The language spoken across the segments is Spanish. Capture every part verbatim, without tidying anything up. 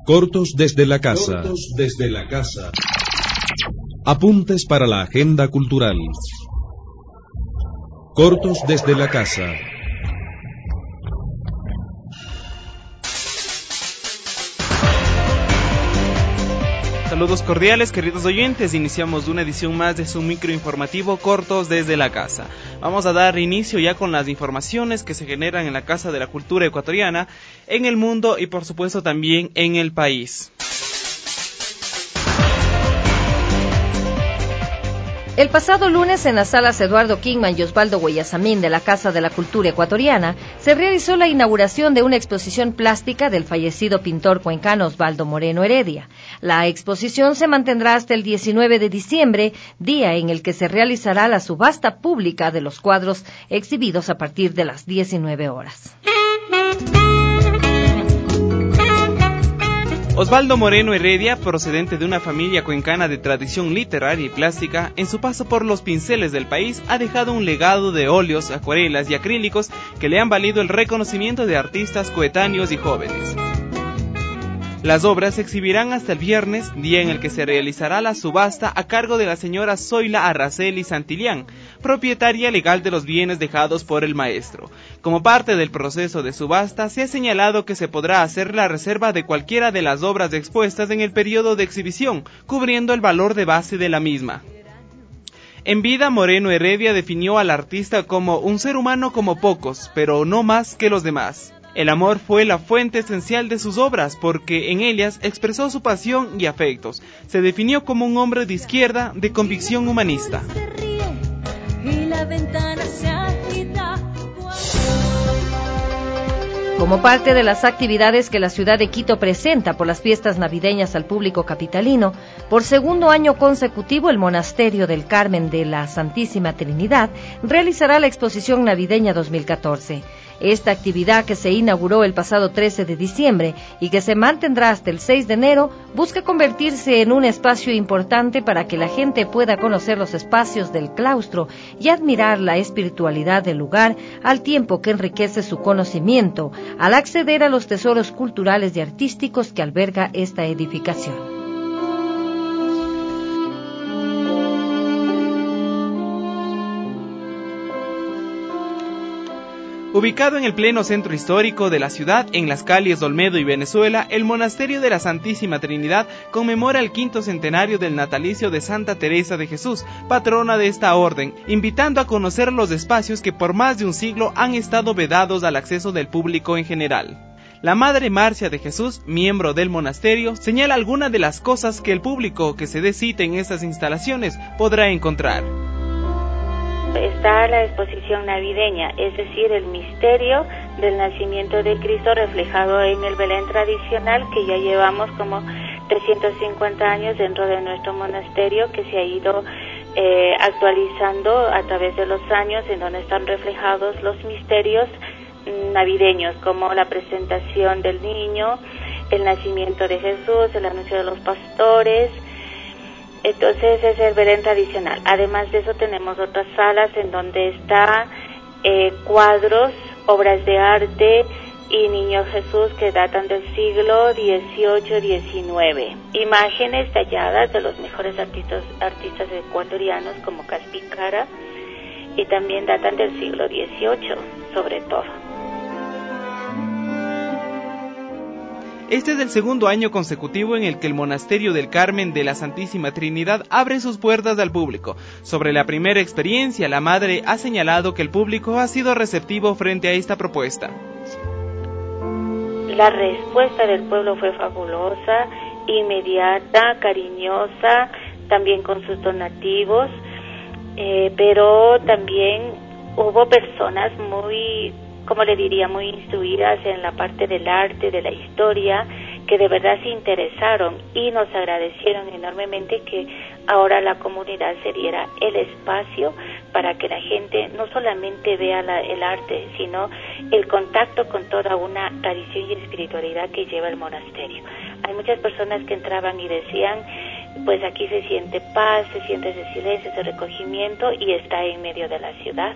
Cortos desde la casa. Cortos desde la casa. Apuntes para la agenda cultural. Cortos desde la casa. Saludos cordiales, queridos oyentes. Iniciamos una edición más de su microinformativo Cortos desde la casa. Vamos a dar inicio ya con las informaciones que se generan en la Casa de la Cultura Ecuatoriana, en el mundo y por supuesto también en el país. El pasado lunes, en las salas Eduardo Kingman y Osvaldo Guayasamín de la Casa de la Cultura Ecuatoriana, se realizó la inauguración de una exposición plástica del fallecido pintor cuencano Osvaldo Moreno Heredia. La exposición se mantendrá hasta el diecinueve de diciembre, día en el que se realizará la subasta pública de los cuadros exhibidos a partir de las diecinueve horas. Osvaldo Moreno Heredia, procedente de una familia cuencana de tradición literaria y plástica, en su paso por los pinceles del país ha dejado un legado de óleos, acuarelas y acrílicos que le han valido el reconocimiento de artistas coetáneos y jóvenes. Las obras se exhibirán hasta el viernes, día en el que se realizará la subasta a cargo de la señora Zoila Arraceli Santillán, propietaria legal de los bienes dejados por el maestro. Como parte del proceso de subasta, se ha señalado que se podrá hacer la reserva de cualquiera de las obras expuestas en el periodo de exhibición, cubriendo el valor de base de la misma. En vida, Moreno Heredia definió al artista como un ser humano como pocos, pero no más que los demás. El amor fue la fuente esencial de sus obras porque en ellas expresó su pasión y afectos. Se definió como un hombre de izquierda de convicción humanista. Como parte de las actividades que la ciudad de Quito presenta por las fiestas navideñas al público capitalino, por segundo año consecutivo el Monasterio del Carmen de la Santísima Trinidad realizará la exposición navideña dos mil catorce. Esta actividad, que se inauguró el pasado trece de diciembre y que se mantendrá hasta el seis de enero, busca convertirse en un espacio importante para que la gente pueda conocer los espacios del claustro y admirar la espiritualidad del lugar, al tiempo que enriquece su conocimiento al acceder a los tesoros culturales y artísticos que alberga esta edificación. Ubicado en el pleno centro histórico de la ciudad, en las calles de Olmedo y Venezuela, el Monasterio de la Santísima Trinidad conmemora el quinto centenario del natalicio de Santa Teresa de Jesús, patrona de esta orden, invitando a conocer los espacios que por más de un siglo han estado vedados al acceso del público en general. La Madre Marcia de Jesús, miembro del monasterio, señala algunas de las cosas que el público que se dé cita en estas instalaciones podrá encontrar. Está la exposición navideña, es decir, el misterio del nacimiento de Cristo reflejado en el Belén tradicional, que ya llevamos como trescientos cincuenta años dentro de nuestro monasterio, que se ha ido eh, actualizando a través de los años, en donde están reflejados los misterios navideños, como la presentación del niño, el nacimiento de Jesús, el anuncio de los pastores. Entonces es el Belén tradicional. Además de eso tenemos otras salas en donde está eh, cuadros, obras de arte y Niño Jesús que datan del siglo dieciocho diecinueve. Imágenes talladas de los mejores artistas, artistas ecuatorianos como Caspicara, y también datan del siglo dieciocho sobre todo. Este es el segundo año consecutivo en el que el Monasterio del Carmen de la Santísima Trinidad abre sus puertas al público. Sobre la primera experiencia, la madre ha señalado que el público ha sido receptivo frente a esta propuesta. La respuesta del pueblo fue fabulosa, inmediata, cariñosa, también con sus donativos, eh, pero también hubo personas muy, como le diría, muy instruidas en la parte del arte, de la historia, que de verdad se interesaron y nos agradecieron enormemente que ahora la comunidad se diera el espacio para que la gente no solamente vea la, el arte, sino el contacto con toda una tradición y espiritualidad que lleva el monasterio. Hay muchas personas que entraban y decían, pues aquí se siente paz, se siente ese silencio, ese recogimiento, y está en medio de la ciudad.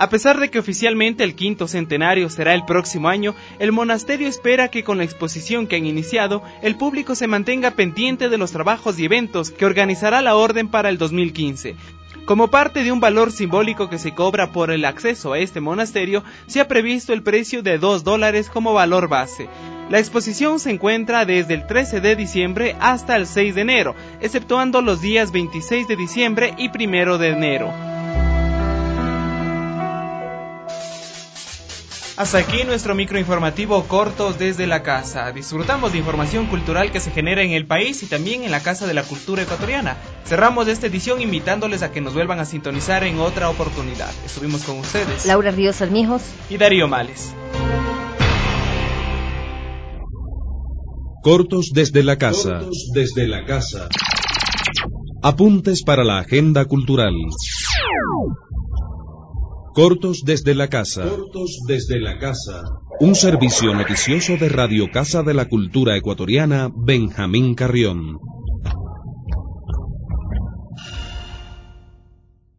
A pesar de que oficialmente el quinto centenario será el próximo año, el monasterio espera que con la exposición que han iniciado, el público se mantenga pendiente de los trabajos y eventos que organizará la orden para el dos mil quince. Como parte de un valor simbólico que se cobra por el acceso a este monasterio, se ha previsto el precio de dos dólares como valor base. La exposición se encuentra desde el trece de diciembre hasta el seis de enero, exceptuando los días veintiséis de diciembre y primero de enero. Hasta aquí nuestro microinformativo Cortos desde la Casa. Disfrutamos de información cultural que se genera en el país y también en la Casa de la Cultura Ecuatoriana. Cerramos esta edición invitándoles a que nos vuelvan a sintonizar en otra oportunidad. Estuvimos con ustedes Laura Ríos Armijos y Darío Males. Cortos desde la Casa. Cortos desde la Casa. Apuntes para la agenda cultural. Cortos desde la Casa. Cortos desde la Casa. Un servicio noticioso de Radio Casa de la Cultura Ecuatoriana, Benjamín Carrión.